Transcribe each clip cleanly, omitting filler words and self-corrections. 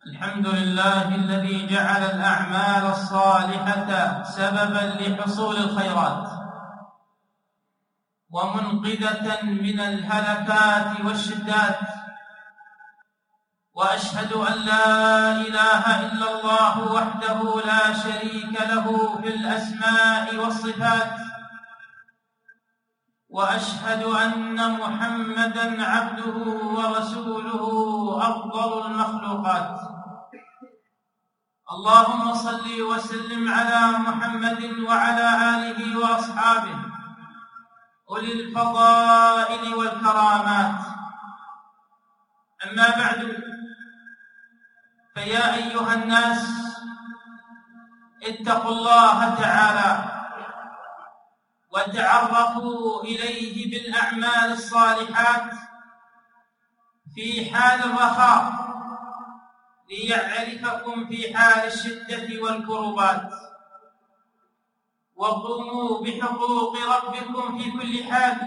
الحمد لله الذي جعل الأعمال الصالحة سببا لحصول الخيرات ومنقذة من الهلكات والشدات، وأشهد أن لا إله إلا الله وحده لا شريك له في الأسماء والصفات، وأشهد أن محمدًا عبده ورسوله أفضل المخلوقات. اللهم صل وسلم على محمد وعلى آله وأصحابه أولي الفضائل والكرامات. أما بعد، فيا أيها الناس، اتقوا الله تعالى وتعرفوا إليه بالأعمال الصالحات في حال الرخاء ليعرفكم في حال الشدة والكربات، وقوموا بحقوق ربكم في كل حال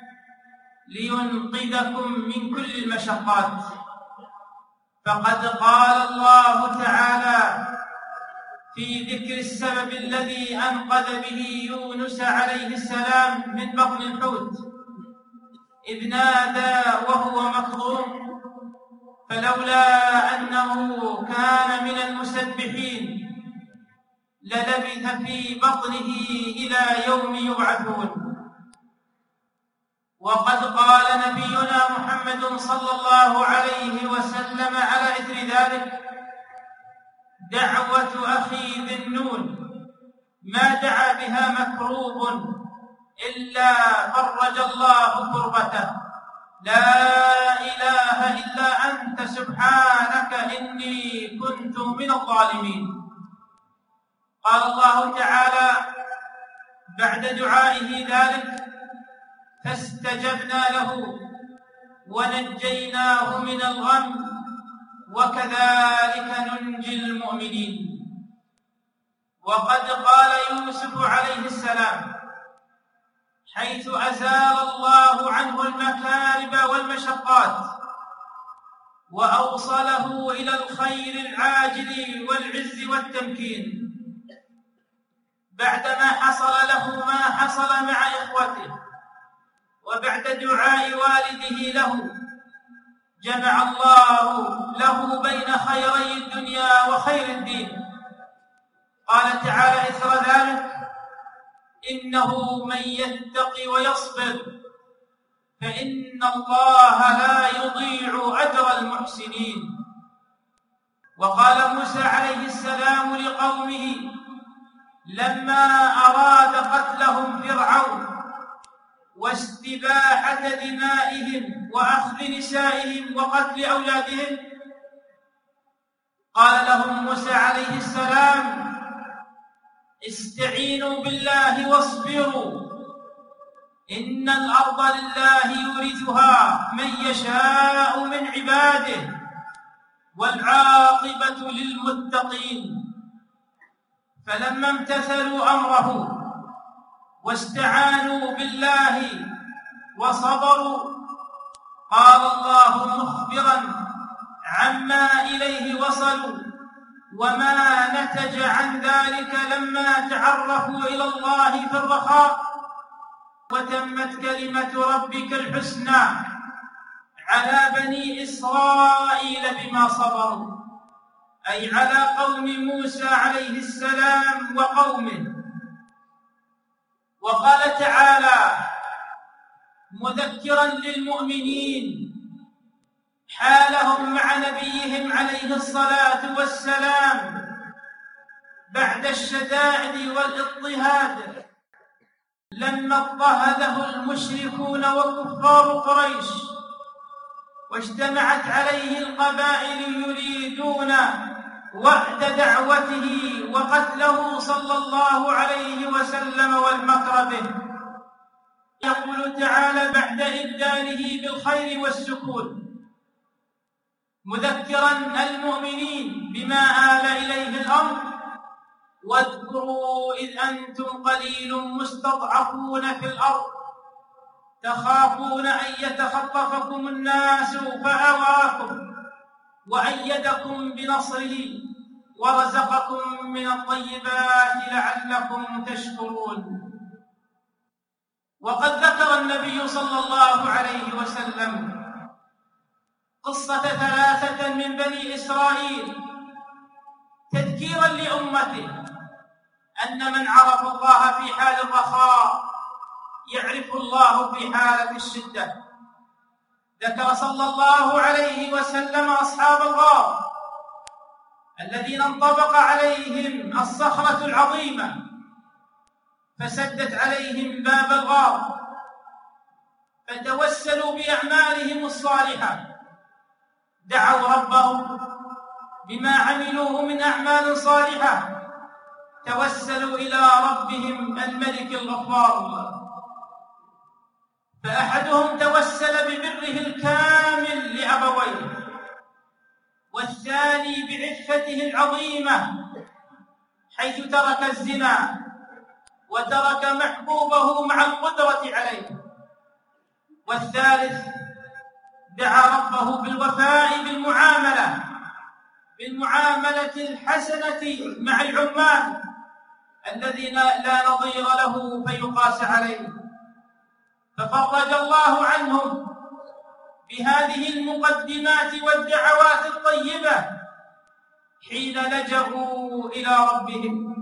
لينقذكم من كل المشقات. فقد قال الله تعالى في ذكر السبب الذي أنقذ به يونس عليه السلام من بطن الحوت، إذ نادى وهو مكظوم فلولا أنه كان من المسبحين للبث في بطنه إلى يوم يبعثون. وقد قال نبينا محمد صلى الله عليه وسلم على إثر ذلك: دعوة أخي ذي النون ما دعا بها مكروب إلا فرج الله كربته، لا إله إلا أنت سبحانك إني كنت من الظالمين. قال الله تعالى بعد دعائه ذلك: فاستجبنا له ونجيناه من الغم وكذلك ننجي المؤمنين. وقد قال يوسف عليه السلام حيث أزال الله عنه المكارب والمشقات وأوصله إلى الخير العاجل والعز والتمكين، بعدما حصل له ما حصل مع إخوته وبعد دعاء والده له، جمع الله له بين خيري الدنيا وخير الدين. قال تعالى إثر ذلك: إنه من يتق ويصبر فإن الله لا يضيع أجر المحسنين. وقال موسى عليه السلام لقومه لما أراد قتلهم فرعون واستباحة دمائهم وأخذ نسائهم وقتل أولادهم، قال لهم موسى عليه السلام: استعينوا بالله واصبروا إن الأرض لله يورثها من يشاء من عباده والعاقبة للمتقين. فلما امتثلوا أمره واستعانوا بالله وصبروا، قال الله مخبرا عما إليه وصلوا وما نتج عن ذلك لما تعرفوا إلى الله في الرخاء: وتمت كلمة ربك الحسنى على بني إسرائيل بما صبروا، أي على قوم موسى عليه السلام وقومه. وقال تعالى مذكرا للمؤمنين حالهم مع نبيهم عليه الصلاة والسلام بعد الشدائد والاضطهاد لما اضطهده المشركون وكفار قريش واجتمعت عليه القبائل يريدون وعد دعوته وقتله صلى الله عليه وسلم والمكر به. يقول تعالى بعد إبداله بالخير والسكون مذكرا المؤمنين بما آل إليه الأمر: واذكروا إذ أنتم قليل مستضعفون في الأرض تخافون أن يتخطفكم الناس فآواكم وأيدكم بنصره ورزقكم من الطيبات لعلكم تشكرون. وقد ذكر النبي صلى الله عليه وسلم قصة 3 من بني إسرائيل تذكيرا لأمته أن من عرف الله في حال الرخاء يعرف الله في حالة الشدة. ذكر صلى الله عليه وسلم أصحاب الغار الذين انطبق عليهم الصخرة العظيمة فسدت عليهم باب الغار، فتوسلوا بأعمالهم الصالحة، دعوا ربهم بما عملوه من أعمال صالحة، توسلوا إلى ربهم الملك الغفار. فأحدهم توسل ببره الكامل لأبويه، والثاني بعفته العظيمة حيث ترك الزنا وترك محبوبه مع القدرة عليه، والثالث دعا ربه بالوفاء بالمعاملة الحسنة مع العمال الذين لا نظير له فيقاس عليه، ففرج الله عنهم بهذه المقدمات والدعوات الطيبة حين لجأوا إلى ربهم،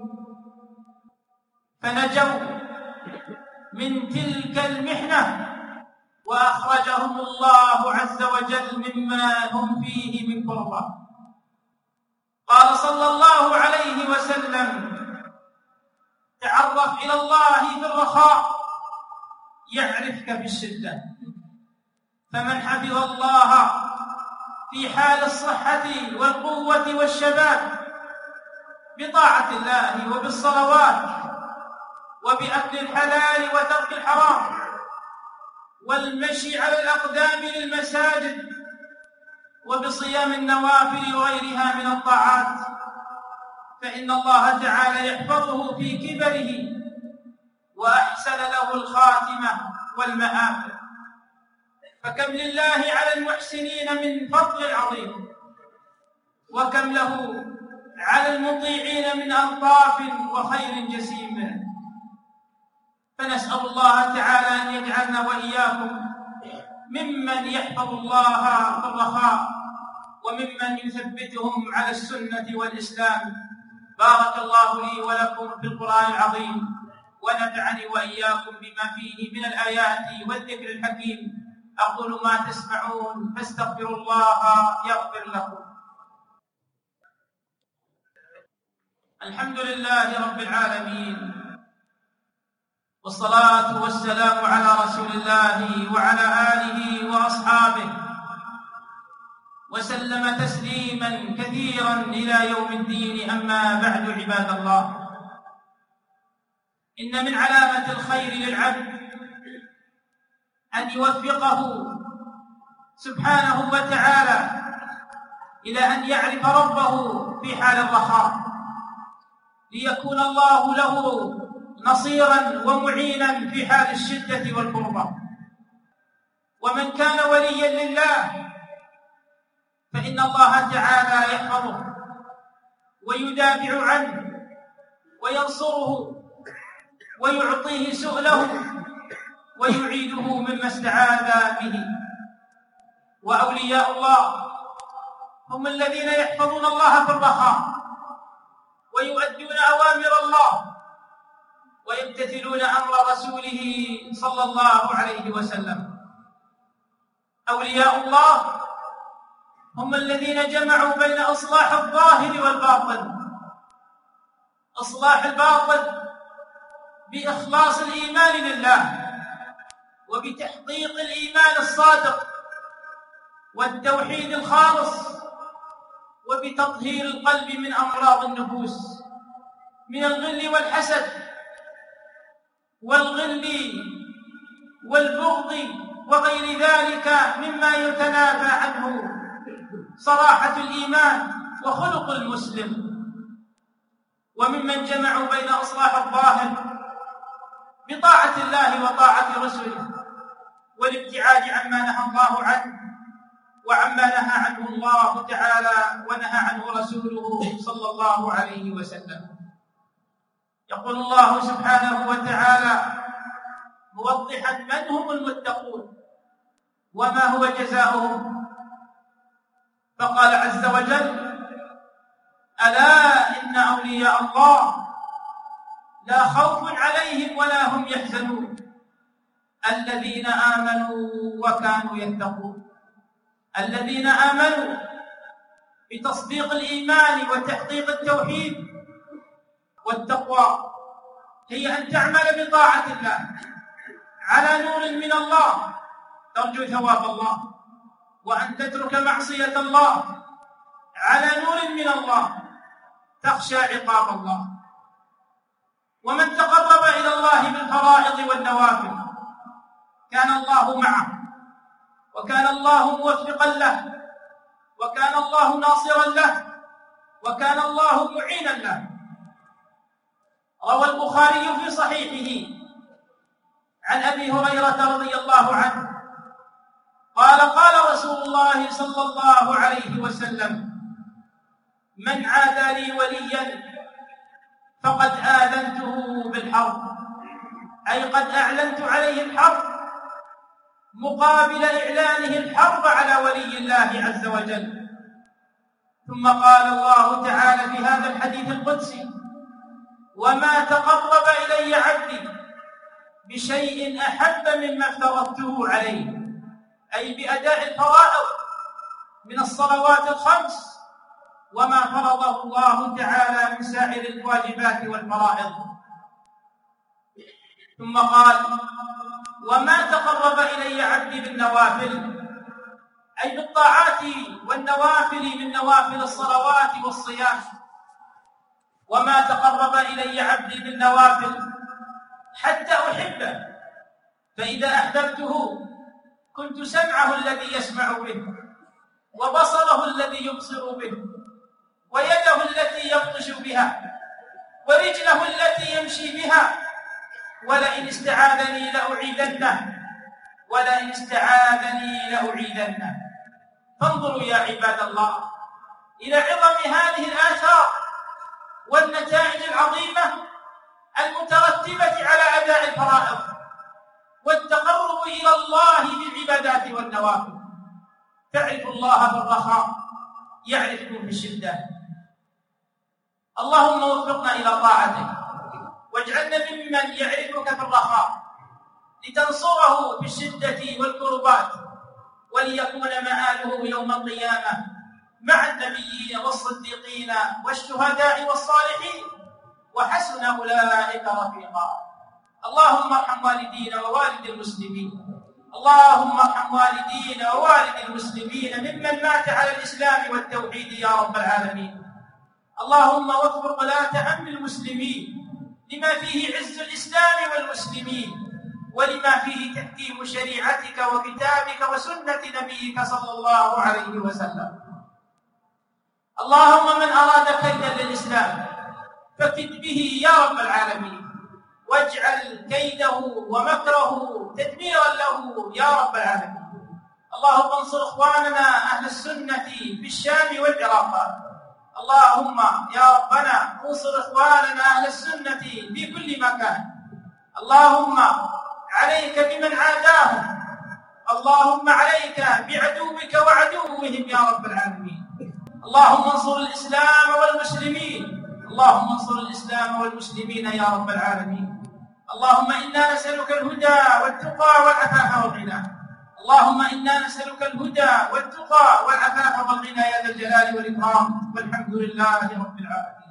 فنجوا من تلك المحنة وأخرجهم الله عز وجل مما هم فيه من كربة. قال صلى الله عليه وسلم: تعرف إلى الله في الرخاء يعرفك في الشدة. فمن حفظ الله في حال الصحة والقوة والشباب بطاعة الله وبالصلوات وبأكل الحلال وترك الحرام والمشي على الأقدام للمساجد وبصيام النوافل وغيرها من الطاعات، فإن الله تعالى يحفظه في كبره وأحسن له الخاتمة والمآب. فكم لله على المحسنين من فضل عظيم، وكم له على المطيعين من ألطاف وخير جسيم. فنسأل الله تعالى أن يجعلنا وإياكم ممن يحفظ الله في الرخاء وممن يثبتهم على السنة والإسلام. بارك الله لي ولكم في القرآن العظيم، ونفعني وإياكم بما فيه من الآيات والذكر الحكيم. أقول ما تسمعون فاستغفروا الله يغفر لكم. الحمد لله رب العالمين، والصلاة والسلام على رسول الله وعلى آله وأصحابه وسلم تسليما كثيرا إلى يوم الدين. أما بعد، عباد الله، إن من علامة الخير للعبد أن يوفقه سبحانه وتعالى إلى أن يعرف ربه في حال الرخاء، ليكون الله له نصيرا ومعينا في حال الشدة والكربة. ومن كان وليا لله فإن الله تعالى يحفظه ويدافع عنه وينصره ويعطيه سؤله ويعيده مما استعاذ به. وأولياء الله هم الذين يحفظون الله في الرخاء ويؤدون أوامر الله ويمتثلون أمر رسوله صلى الله عليه وسلم. أولياء الله هم الذين جمعوا بين إصلاح الظاهر والباطن، إصلاح الباطن بإخلاص الإيمان لله وبتحقيق الإيمان الصادق والتوحيد الخالص، وبتطهير القلب من أمراض النفوس، من الغل والحسد والغل والبغض وغير ذلك مما يتنافى عنه صراحة الإيمان وخلق المسلم. وممن جمعوا بين إصلاح الظاهر بطاعة الله وطاعة رسوله والابتعاد عما نهى الله عنه وعما نهى عنه الله تعالى ونهى عنه رسوله صلى الله عليه وسلم. يقول الله سبحانه وتعالى موضحا من هم المتقون وما هو جزاؤهم، فقال عز وجل: ألا إن أولياء الله لا خوف عليهم ولا هم يحزنون الذين آمنوا وكانوا يتقون. الذين آمنوا بتصديق الإيمان وتحقيق التوحيد، والتقوى هي أن تعمل بطاعة الله على نور من الله ترجو ثواب الله، وأن تترك معصية الله على نور من الله تخشى عقاب الله. ومن تقرب إلى الله بالفرائض والنوافل كان الله معه، وكان الله موفقا له، وكان الله ناصرا له، وكان الله معينا له. روى البخاري في صحيحه عن أبي هريرة رضي الله عنه قال: قال رسول الله صلى الله عليه وسلم: من عادى لي وليا فقد آذنته بالحرب، أي قد أعلنت عليه الحرب مقابل إعلانه الحرب على ولي الله عز وجل. ثم قال الله تعالى في هذا الحديث القدسي: وما تقرب إلي عبدي بشيء أحب مما افترضته عليه، أي بأداء الفرائض من الصلوات الخمس وما فرضه الله تعالى من سائر الواجبات والفرائض. ثم قال: وما تقرب إلي عبدي بالنوافل، أي بالطاعات والنوافل من نوافل الصلوات والصيام. وما تقرب إلي عبدي بالنوافل حتى أحبه، فإذا أحببته كنت سمعه الذي يسمع به، وبصره الذي يبصر به، ويده التي يبطش بها، ورجله التي يمشي بها، ولئن استعاذني لأعيذنه، ولئن استعاذني لأعيذنه. فانظروا يا عباد الله إلى عظم هذه الآثار والنتائج العظيمة المترتبة على أداء الفرائض والتقرب إلى الله بالعبادات والنوافل. تعرف الله في الرخاء يعرفكم في الشدة. اللهم وفقنا إلى طاعتك، واجعلنا ممن يعرفك في الرخاء لتنصره في الشدة والكربات، وليكون مآله يوم القيامة مع النبيين والصديقين والشهداء والصالحين، وحسن أولئك رفيقا. اللهم ارحم والدينا ووالد المسلمين، اللهم ارحم والدينا ووالد المسلمين ممن مات على الإسلام والتوحيد يا رب العالمين. اللهم وفق ولاة أمر المسلمين لما فيه عز الإسلام والمسلمين، ولما فيه تحكيم شريعتك وكتابك وسنة نبيك صلى الله عليه وسلم. اللهم من أراد كيدا للإسلام فكد به يا رب العالمين، واجعل كيده ومكره تدميرا له يا رب العالمين. اللهم انصر إخواننا أهل السنة في الشام والعراق. اللهم يا ربنا انصر إخواننا أهل السنة في كل مكان. اللهم عليك بمن عاداهم، اللهم عليك بعدوك وعدوهم يا رب العالمين. اللهم انصر الإسلام والمسلمين، اللهم انصر الإسلام والمسلمين يا رب العالمين. اللهم إنا نسألك الهدى والتقى والعفاف والغنى، اللهم إنا نسألك الهدى والتقى والعفاف والغنى يا ذا الجلال والإكرام، والحمد لله رب العالمين.